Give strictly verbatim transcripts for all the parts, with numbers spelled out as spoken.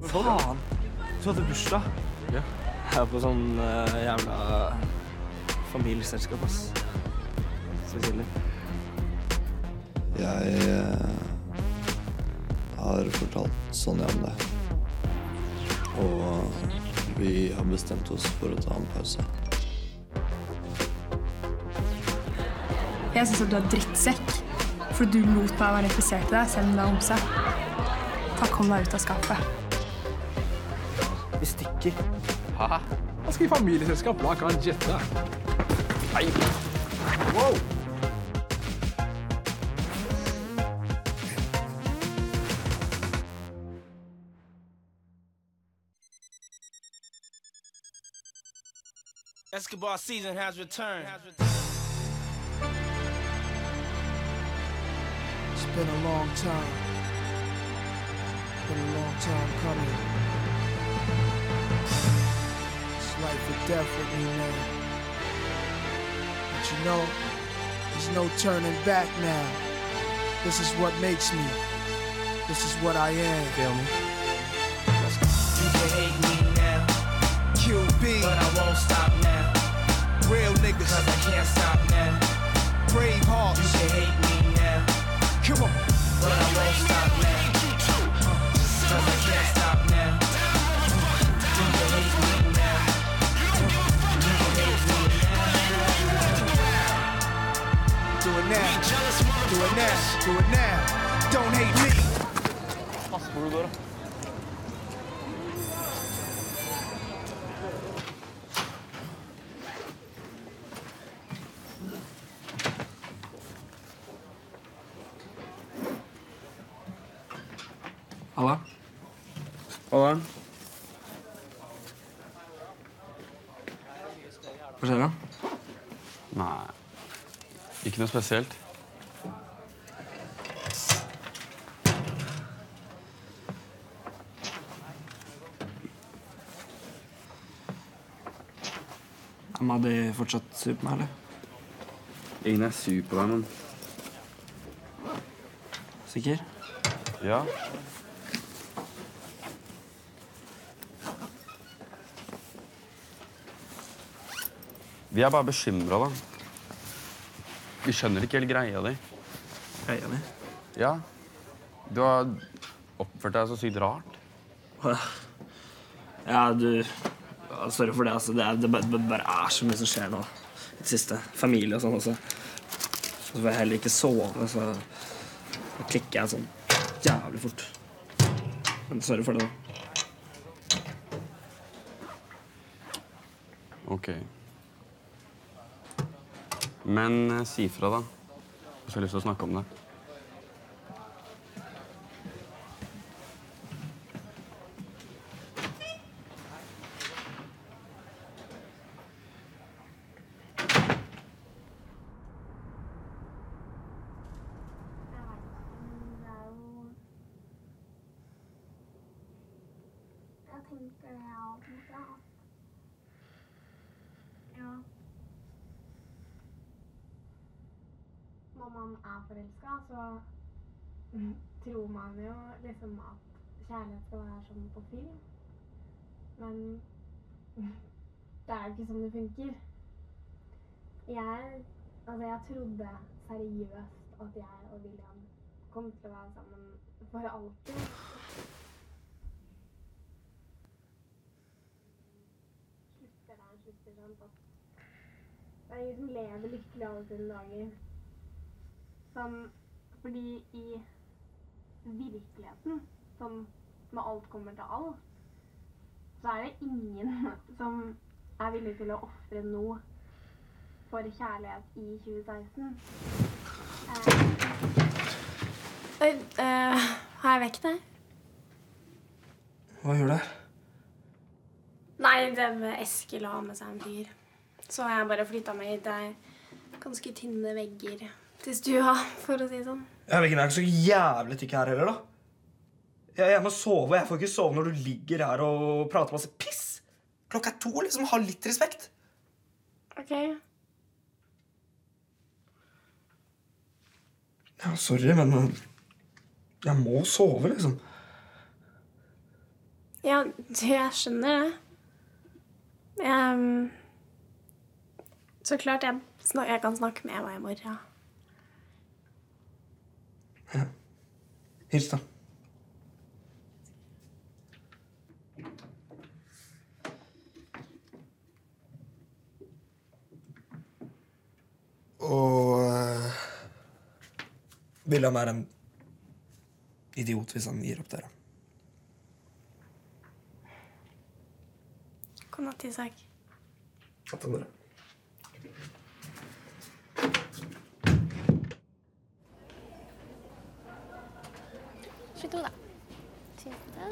Faen! Du hadde bursdag. Ja. Jeg er på sånn uh, jævla familieselskap, ass. Så kjedelig. Jeg uh, har fortalt Sonja om det. Og vi har bestemt oss for å ta en pause. Jeg synes at du er drittsekk, for du lot meg være interessert i deg, selv om det er homse. Ta kom deg ut av skapet. Vi stikker. Hæ? Jeg skal i familieselskap, la kan han jette. Hei! Wow! Escobar season has returned. It's been a long time. Been a long time coming. It's life or death with me now. But you know, there's no turning back now. This is what makes me. This is what I am. Feel me? You can hate me now, Q B, but I won't stop now. real niggas, Cause I can't stop now. brave You hearts. can hate me now, Come on. but I won't stop now. Cause I can't stop now. You can hate me now. You can hate me now. Do it now. Do it now. Do it now. Don't hate me. Pass hvor du går, da. Halla. Hva Hva skjer da? Nei, ikke noe spesielt. Amma, de fortsatt sur på meg, eller? Ingen er sur på deg, men... Sikker? Ja. Vi er bare bekymret, da. Vi skjønner ikke helt greia di. Greia mi? Ja. Du har oppført deg så sykt rart. Ja, du... Ja, sorry for det, altså. Det, er, det, bare, det bare er så mye som skjer nå. I det siste. Familie og sånn også. Så får jeg heller ikke sove, så... Da klikker jeg sånn jævlig fort. Men sorry for det, da. Ok. Men eh, si fra, da. Jeg har lyst til å snakke om det. Jeg tenker det er alt mot deg. Ja. Når man er forelsket, så tror man jo liksom at kjærlighet skal være som på film. Men det er jo ikke sånn det funker. Jeg, altså jeg trodde seriøst at jeg og William kom til å være sammen for alltid. Slutter der, slutter sånn at det er ingen som lever lykkelig alle sine dager. Sånn, fordi i virkeligheten, sånn når alt kommer til alt, så er det ingen som er villig til å offre noe for kjærlighet i tjue seksten. Oi, uh, har jeg vekk deg? Hva gjør du? Nei, det med Eskil å ha med seg en fyr. Så har jeg bare flyttet meg hit. Det er ganske tynne vegger til stua, for å si sånn. Ja, veggene er ikke så jævlig tykke her heller, da. Jeg, jeg må sove. Jeg får ikke sove når du ligger her og prater masse piss. Klokka er to, liksom. Ha litt respekt. Ok. Ja, sorry, men jeg må sove, liksom. Ja, du, jeg skjønner det. Jeg, så klart jeg, snak, jeg kan snakke med Eva i morgen. Ja. Hils da. Og uh, William er en idiot hvis han gir opp dere. God natt, Isak. At det bare. tjueto, da. tjueto.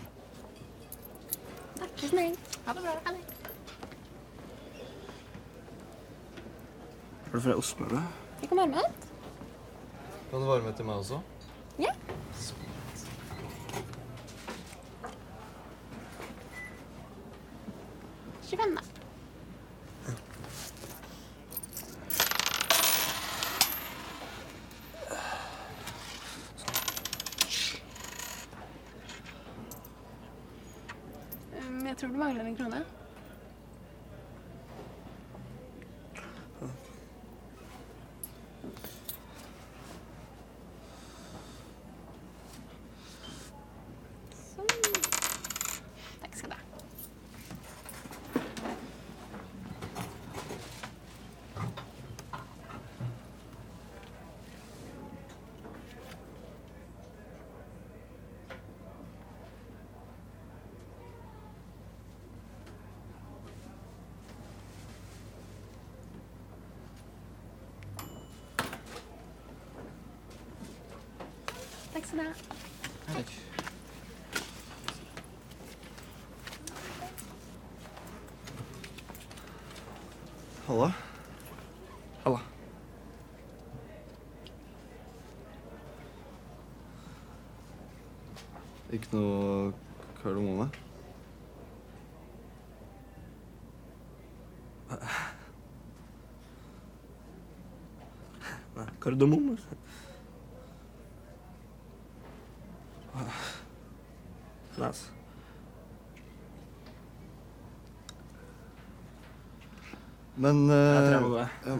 Takk, snill. Ha det bra. Ha det. Er det flere ostmølle? Jeg kan være med. Kan du være med til meg også? Ja. tjuefem, da. Um, jeg tror du mangler en krone. Takk skal du ha. Takk. Halla. Halla. Ikke noe kardemomme? Nei, kardemomme. Nice. Men uh, Jeg tror jeg må gå. Ja.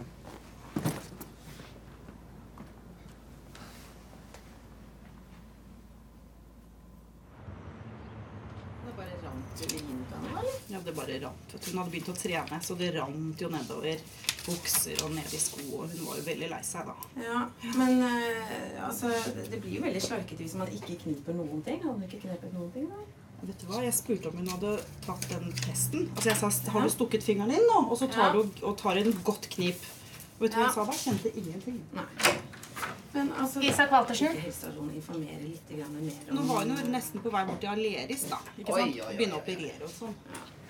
Det bare rant jo inn av henne, eller? Ja, det bare rant. Vet du. Hun hadde begynt å trene, så det rant jo nedover bukser og ned i sko, og hun var jo veldig lei seg da. Ja, men uh, altså, det blir jo veldig slarket hvis man ikke kniper noen ting. Hadde hun ikke knepet noen ting da? Vet du hva, jeg spurte om hun hadde tatt den testen. Altså jeg sa, har du stukket fingeren din nå? Og så tar Ja. du og tar en godt knip. Og vet du hva Ja. hun sa da? Kjente ingenting. Nei. Men altså... Isak Waltersen. Ikke helsestasjonen informere litt grann mer om... Nå var hun jo nesten på vei bort til Aleris da. Ikke Oi, sant? oi, oi, oi. Begynne å operere og sånn.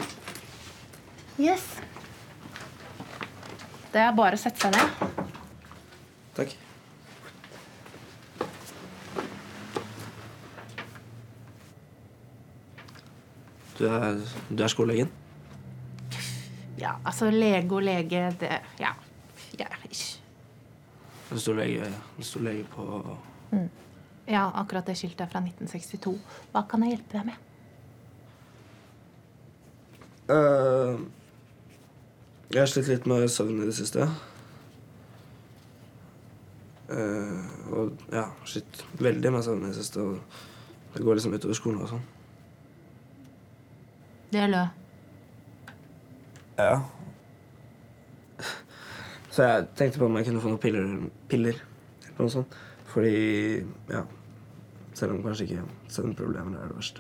Yes. Det er bare å sette seg ned. Takk. Du er, du er skolelegen? Ja, altså lege og lege, det, ja, ja, ikke. Det står lege, det står lege på... Mm. Ja, akkurat det skiltet er fra nitten sekstito. Hva kan jeg hjelpe deg med? Uh, jeg har slitt litt med søvn i det siste. Uh, og ja, slitt veldig med søvn i det siste. Og det går liksom utover skolen og sånn. Det er lø. Ja. Så jeg tenkte på om jeg kunne få noen piller, piller eller noe sånt. Fordi, ja, selv om kanskje ikke søvnproblemer er det verste.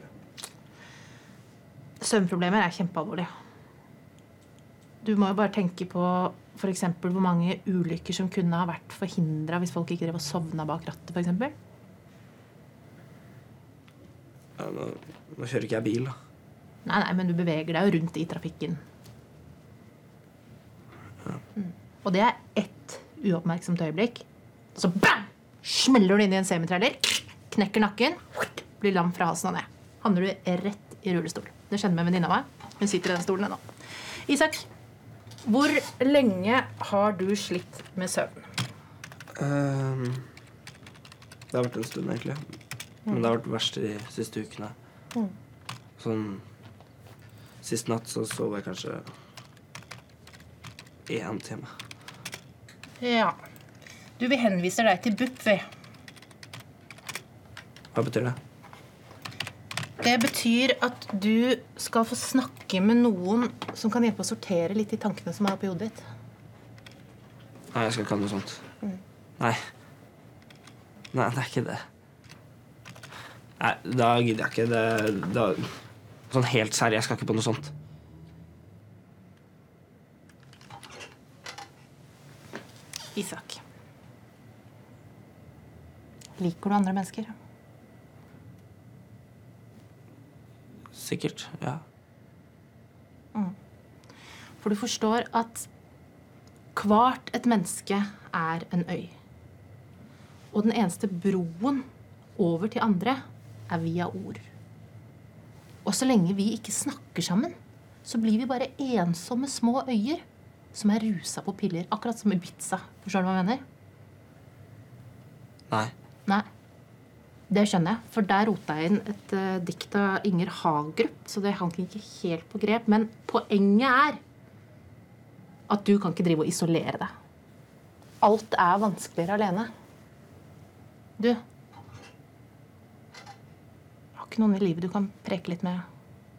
Søvnproblemer er kjempealvorlig. Du må jo bare tenke på for eksempel hvor mange ulykker som kunne ha vært forhindret hvis folk ikke drev og sovna bak rattet, for eksempel. Ja, nå, nå kjører ikke jeg bil, da. Nei, nei, men du beveger deg jo rundt i trafikken. Ja. Mm. Og det er ett uoppmerksomt øyeblikk. Så bam! Smeller du inn i en semitrailer, knekker nakken, blir lam fra halsen og ned. Havner du rett i rullestol. Det skjedde med venninna meg. Hun sitter i den stolen ennå. Isak, hvor lenge har du slitt med søvn? Um, det har vært en stund, egentlig. Men det har vært verst de siste ukene. Mm. Sånn sist natt så sov jeg kanskje én time. Ja. Du, vi henviser deg til B U P, vi. Hva betyr det? Det betyr at du skal få snakke med noen som kan hjelpe å sortere litt i tankene som er oppi hodet ditt. Nei, jeg skal ikke ha noe sånt. Mm. Nei. Nei, det er ikke det. Nei, da gidder jeg ikke. Det, da, sånn helt seriøst, jeg skal ikke på noe sånt. Isak. Liker du andre mennesker? Sikkert, ja. Mm. For du forstår at hvert et menneske er en øy. Og den eneste broen over til andre er via ord. Og så lenge vi ikke snakker sammen, så blir vi bare ensomme små øyer som er rusa på piller, akkurat som Ibiza. Forstår du hva jeg mener? Nei. Nei. Det skjønner jeg, for der rota jeg inn et uh, dikt av Inger Hagerup, så det hang ikke helt på grep. Men poenget er at du kan ikke drive og isolere deg. Alt er vanskeligere alene. Du, har ikke noen i livet du kan preke litt med?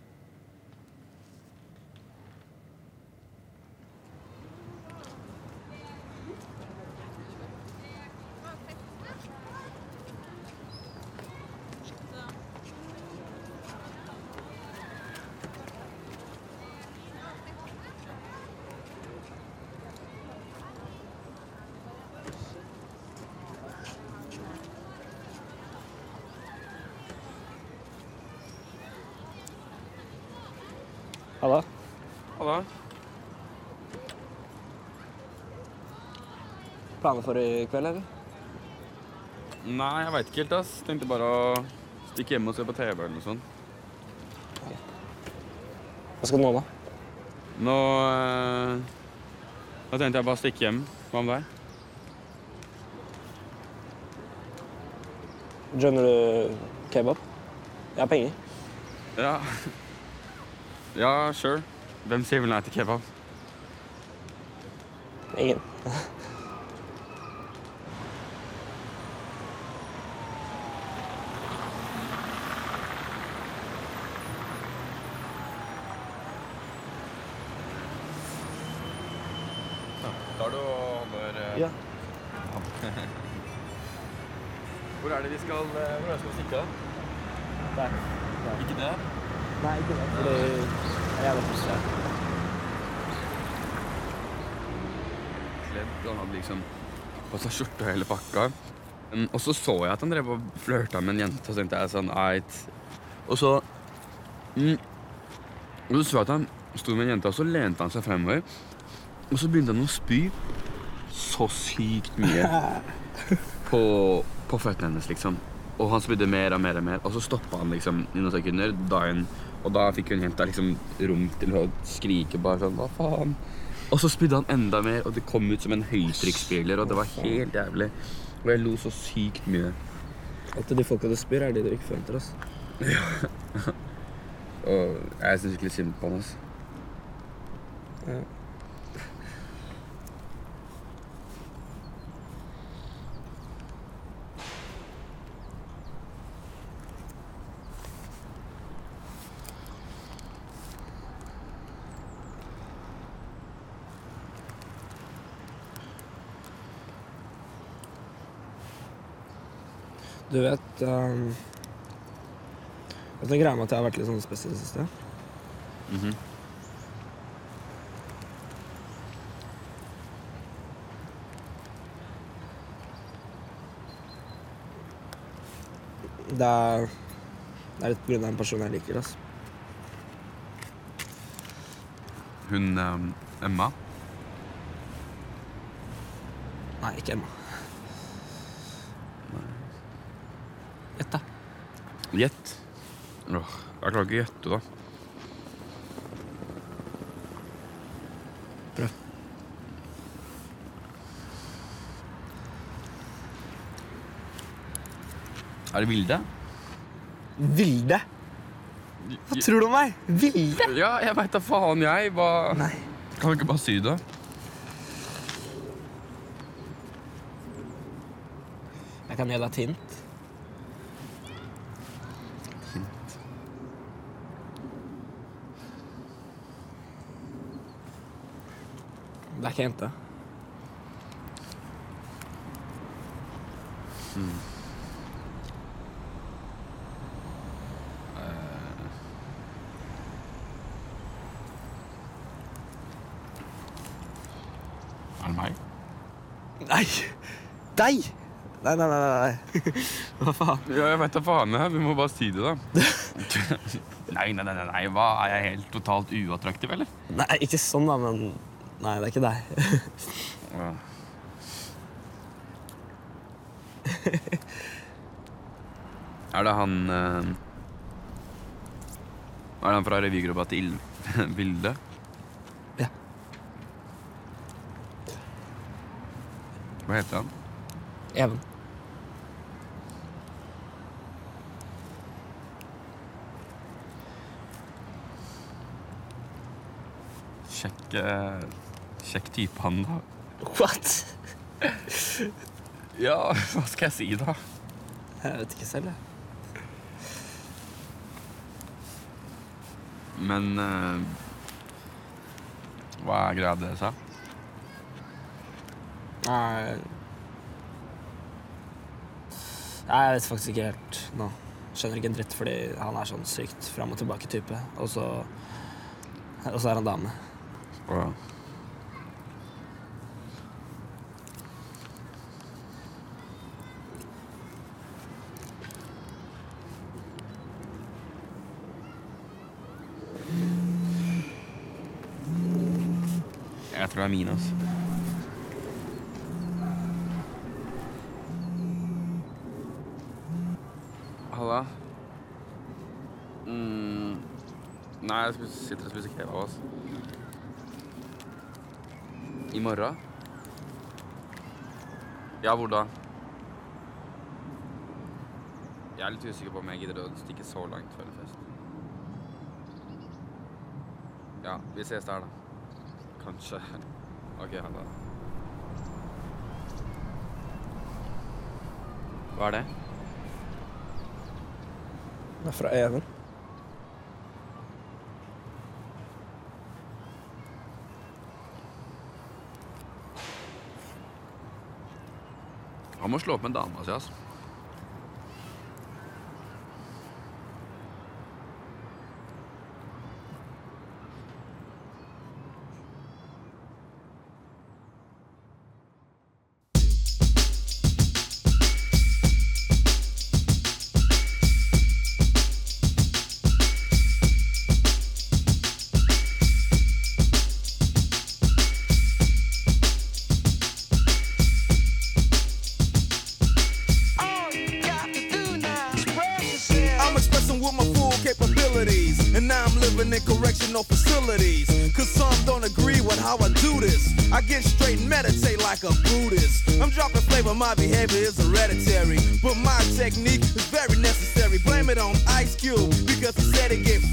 Halla. Halla. Planer for i kveld, eller? Nei, jeg vet ikke helt, ass. Tenkte bare å stikke hjem og se på T V eller noe sånt. Hva skal du nå, da? Nå... Eh, da tenkte jeg bare å stikke hjem. Hva med deg? Skjønner du kebab? Jeg har penger. Ja. Ja, sure. Hvem sier vel nei til kebab? Ingen. Tar du og holder... eh, Ja. Hvor er det vi skal, eh, hvor er det vi skal stikke, da? Der. Der. Ikke der? Nei, ikke det. Fordi jeg er frustrert. Kledd, han hadde liksom på seg skjorte og hele pakka. Um, og så så jeg at han drev og flørta med en jente, og så tenkte jeg sånn, eit. Og så... Mm, og så så jeg at han stod med en jente, og så lente han seg fremover. Og så begynte han å spy så sykt mye på, på føttene hennes, liksom. Og han spydde mer og mer og mer, og så stoppet han liksom i noen sekunder, da hun, og da fikk hun jenta liksom rom til å skrike bare sånn, hva faen? Og så spydde han enda mer, og det kom ut som en høytrykksspiller, og det var helt jævlig. Og jeg lo så sykt mye. At de folka du spyr, er de du ikke forventer, ass. Ja. Og jeg synes ikke litt synd på han, ass. Ja. Du vet, um, vet du greia med at jeg har vært litt sånn spesiell i det siste? Mhm. Det er, det er litt på grunn av en person jeg liker, ass. Hun, um, Emma? Nei, ikke Emma. Gjett da. Gjett? Åh, jeg klarer ikke å gjette, da. Prøv. Er det Vilde? Vilde? Hva tror du om meg? Vilde? Ja, jeg vet da faen jeg. Hva... Nei. Kan du ikke bare sy det? Jeg kan gi deg et hint. Hint. Det er ikke jente. Hmm. Er det meg? Nei! Deg! Nei, nei, nei, nei. Hva faen? Ja, jeg vet da faen jeg. Vi må bare si det, da. nei, nei, nei, nei. Hva? Er jeg helt totalt uattraktiv, eller? Nei, ikke sånn da, men... Nei, det er ikke deg. Ja. Er det han... Uh... Er det han fra revygruppa til Vilde? Ja. Hva heter han? Even. Sjekk... Uh... Sjekk type han, da. What? Ja, hva skal jeg si, da? Jeg vet ikke selv, jeg. Men uh, hva er greia det, sa? Nei... Nei, jeg vet faktisk ikke helt nå. Skjønner ikke en dritt, fordi han er sånn sykt frem og tilbake type. Og så... Og så er han dame. Ja. Jeg tror det er min, altså. Halla? Mm. Nei, jeg skal sitte og spise kebab, altså. I morgen? Ja, hvor da? Jeg er litt usikker på om jeg gidder å stikke så langt før en fest. Ja, vi ses der da. Kanskje. Ok, ha det. Hva er det? Det er fra Even. Han må slå opp med en dame, altså. Correctional facilities, cause some don't agree with how I do this. I get straight and meditate like a Buddhist. I'm dropping flavor, my behavior is hereditary, but my technique is very necessary. Blame it on Ice Cube, because he said it get